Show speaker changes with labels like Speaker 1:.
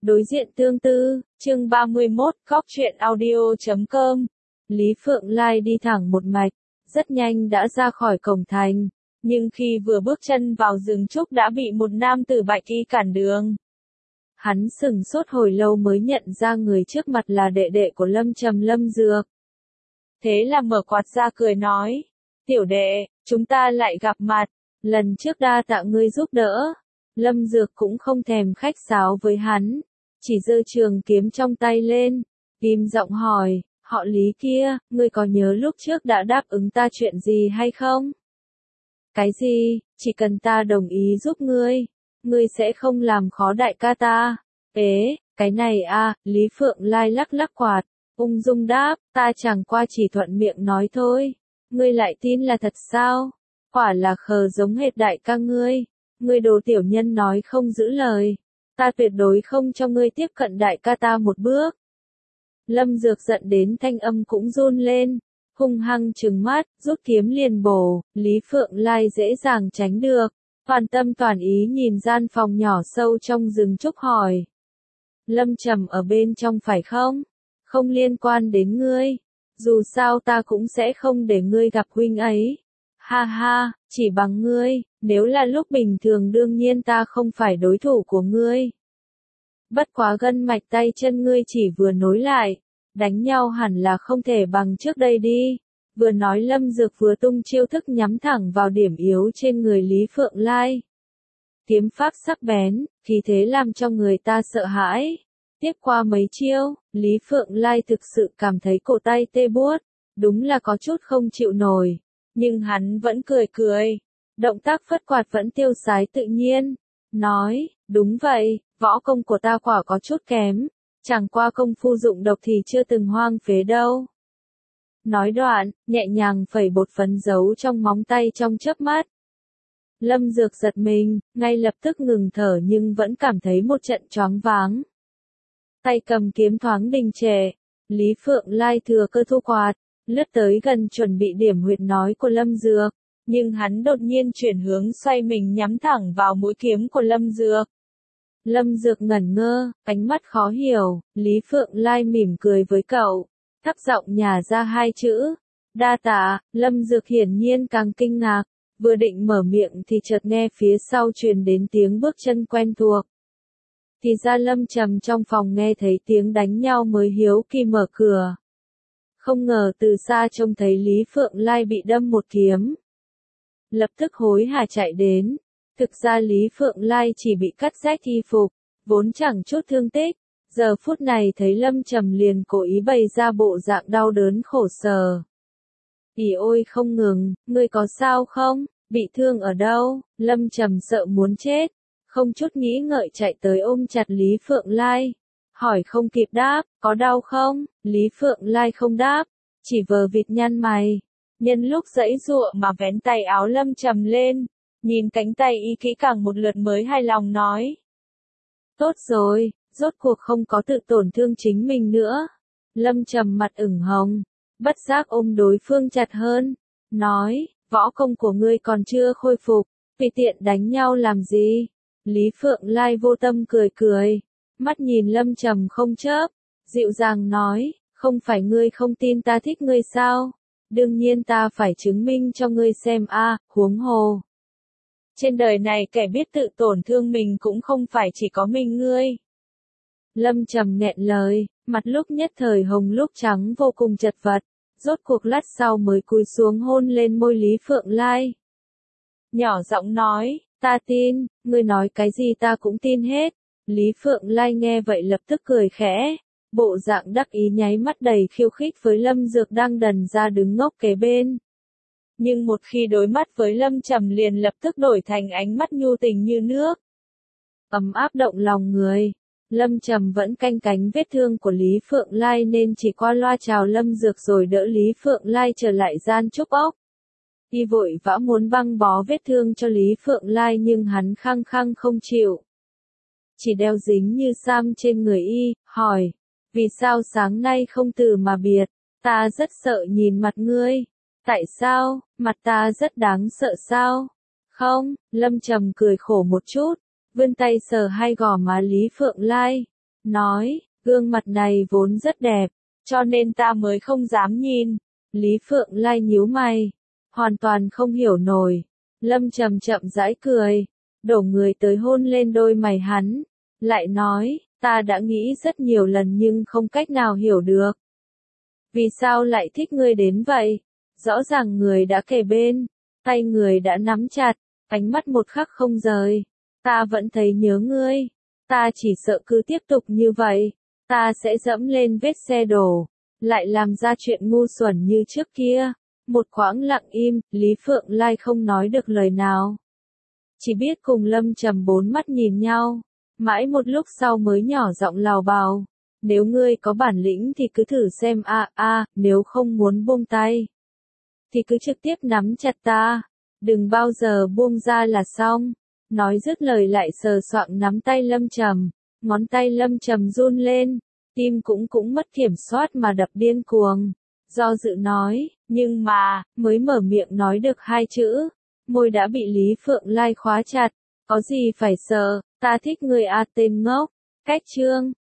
Speaker 1: Đối diện tương tư, chương 31, Góc truyện audio.com. Lý Phượng Lai đi thẳng một mạch, rất nhanh đã ra khỏi cổng thành, nhưng khi vừa bước chân vào rừng trúc đã bị một nam tử bạch y cản đường. Hắn sửng sốt hồi lâu mới nhận ra người trước mặt là đệ đệ của Lâm Trầm, Lâm Dược. Thế là mở quạt ra cười nói, tiểu đệ, chúng ta lại gặp mặt, lần trước đa tạ ngươi giúp đỡ. Lâm Dược cũng không thèm khách sáo với hắn, chỉ giơ trường kiếm trong tay lên, ghim giọng hỏi, họ Lý kia, ngươi có nhớ lúc trước đã đáp ứng ta chuyện gì hay không? Cái gì, chỉ cần ta đồng ý giúp ngươi sẽ không làm khó đại ca ta. Ế, cái này à, Lý Phượng Lai lắc lắc quạt, ung dung đáp, ta chẳng qua chỉ thuận miệng nói thôi, ngươi lại tin là thật sao? Quả là khờ giống hệt đại ca ngươi đồ tiểu nhân nói không giữ lời, ta tuyệt đối không cho ngươi tiếp cận đại ca ta một bước. Lâm Dược giận đến thanh âm cũng run lên, hung hăng trừng mắt, rút kiếm liền bổ, Lý Phượng Lai dễ dàng tránh được, toàn tâm toàn ý nhìn gian phòng nhỏ sâu trong rừng trúc hỏi. Lâm Trầm ở bên trong phải không? Không liên quan đến ngươi, dù sao ta cũng sẽ không để ngươi gặp huynh ấy. Ha ha, chỉ bằng ngươi, nếu là lúc bình thường đương nhiên ta không phải đối thủ của ngươi. Bất quá gân mạch tay chân ngươi chỉ vừa nối lại, đánh nhau hẳn là không thể bằng trước đây đi. Vừa nói Lâm Dược vừa tung chiêu thức nhắm thẳng vào điểm yếu trên người Lý Phượng Lai. Kiếm pháp sắc bén, khí thế làm cho người ta sợ hãi. Tiếp qua mấy chiêu, Lý Phượng Lai thực sự cảm thấy cổ tay tê buốt, đúng là có chút không chịu nổi. Nhưng hắn vẫn cười cười, động tác phất quạt vẫn tiêu sái tự nhiên, nói, đúng vậy, võ công của ta quả có chút kém, chẳng qua công phu dụng độc thì chưa từng hoang phế đâu. Nói đoạn, nhẹ nhàng phẩy bột phấn giấu trong móng tay trong chớp mắt. Lâm Dược giật mình, ngay lập tức ngừng thở nhưng vẫn cảm thấy một trận choáng váng. Tay cầm kiếm thoáng đình trệ, Lý Phượng Lai thừa cơ thu quạt, lướt tới gần chuẩn bị điểm huyệt nói của Lâm Dược, nhưng hắn đột nhiên chuyển hướng xoay mình nhắm thẳng vào mũi kiếm của Lâm Dược. Lâm Dược ngẩn ngơ, ánh mắt khó hiểu, Lý Phượng Lai mỉm cười với cậu, thấp giọng nhả ra hai chữ, đa tạ. Lâm Dược hiển nhiên càng kinh ngạc, vừa định mở miệng thì chợt nghe phía sau truyền đến tiếng bước chân quen thuộc. Thì ra Lâm Trầm trong phòng nghe thấy tiếng đánh nhau mới hiếu kỳ mở cửa. Không ngờ từ xa trông thấy Lý Phượng Lai bị đâm một kiếm. Lập tức hối hả chạy đến. Thực ra Lý Phượng Lai chỉ bị cắt rách y phục, vốn chẳng chút thương tích. Giờ phút này thấy Lâm Trầm liền cố ý bày ra bộ dạng đau đớn khổ sở. Ỉ ôi không ngừng, ngươi có sao không? Bị thương ở đâu? Lâm Trầm sợ muốn chết, không chút nghĩ ngợi chạy tới ôm chặt Lý Phượng Lai. Hỏi không kịp đáp, có đau không? Lý Phượng Lai không đáp, chỉ vờ vịt nhăn mày. Nhân lúc giãy giụa mà vén tay áo Lâm Trầm lên, nhìn cánh tay y kỹ càng một lượt mới hài lòng nói. Tốt rồi, rốt cuộc không có tự tổn thương chính mình nữa. Lâm Trầm mặt ửng hồng, bất giác ôm đối phương chặt hơn, nói, võ công của ngươi còn chưa khôi phục, tùy tiện đánh nhau làm gì? Lý Phượng Lai vô tâm cười cười, mắt nhìn Lâm Trầm không chớp, dịu dàng nói, không phải ngươi không tin ta thích ngươi sao? Đương nhiên ta phải chứng minh cho ngươi xem a, huống hồ. Trên đời này kẻ biết tự tổn thương mình cũng không phải chỉ có mình ngươi. Lâm Trầm nghẹn lời, mặt lúc nhất thời hồng lúc trắng vô cùng chật vật, rốt cuộc lát sau mới cúi xuống hôn lên môi Lý Phượng Lai. Nhỏ giọng nói, ta tin, ngươi nói cái gì ta cũng tin hết. Lý Phượng Lai nghe vậy lập tức cười khẽ, bộ dạng đắc ý nháy mắt đầy khiêu khích với Lâm Dược đang đần ra đứng ngốc kế bên. Nhưng một khi đối mắt với Lâm Trầm liền lập tức đổi thành ánh mắt nhu tình như nước, ấm áp động lòng người. Lâm Trầm vẫn canh cánh vết thương của Lý Phượng Lai nên chỉ qua loa chào Lâm Dược rồi đỡ Lý Phượng Lai trở lại gian trúc ốc. Y vội vã muốn băng bó vết thương cho Lý Phượng Lai nhưng hắn khăng khăng không chịu. Chỉ đeo dính như sam trên người y, hỏi, vì sao sáng nay không từ mà biệt? Ta rất sợ nhìn mặt ngươi. Tại sao, mặt ta rất đáng sợ sao? Không, Lâm Trầm cười khổ một chút, vươn tay sờ hai gò má Lý Phượng Lai. nói, gương mặt này vốn rất đẹp, cho nên ta mới không dám nhìn. Lý Phượng Lai nhíu mày, hoàn toàn không hiểu nổi. Lâm Trầm chậm rãi cười, đổ người tới hôn lên đôi mày hắn, lại nói, ta đã nghĩ rất nhiều lần nhưng không cách nào hiểu được. Vì sao lại thích ngươi đến vậy? Rõ ràng người đã kề bên, tay người đã nắm chặt, ánh mắt một khắc không rời. Ta vẫn thấy nhớ ngươi, ta chỉ sợ cứ tiếp tục như vậy, ta sẽ dẫm lên vết xe đổ, lại làm ra chuyện ngu xuẩn như trước kia. Một quãng lặng im, Lý Phượng Lai không nói được lời nào. Chỉ biết cùng Lâm Trầm bốn mắt nhìn nhau, mãi một lúc sau mới nhỏ giọng lào bào. Nếu ngươi có bản lĩnh thì cứ thử xem nếu không muốn buông tay, thì cứ trực tiếp nắm chặt ta, đừng bao giờ buông ra là xong. Nói dứt lời lại sờ soạng nắm tay Lâm Trầm, ngón tay Lâm Trầm run lên, tim cũng mất kiểm soát mà đập điên cuồng. Do dự nói, nhưng mà, mới mở miệng nói được hai chữ, môi đã bị Lý Phượng Lai khóa chặt. Có gì phải sợ, ta thích người tên ngốc. Cách chương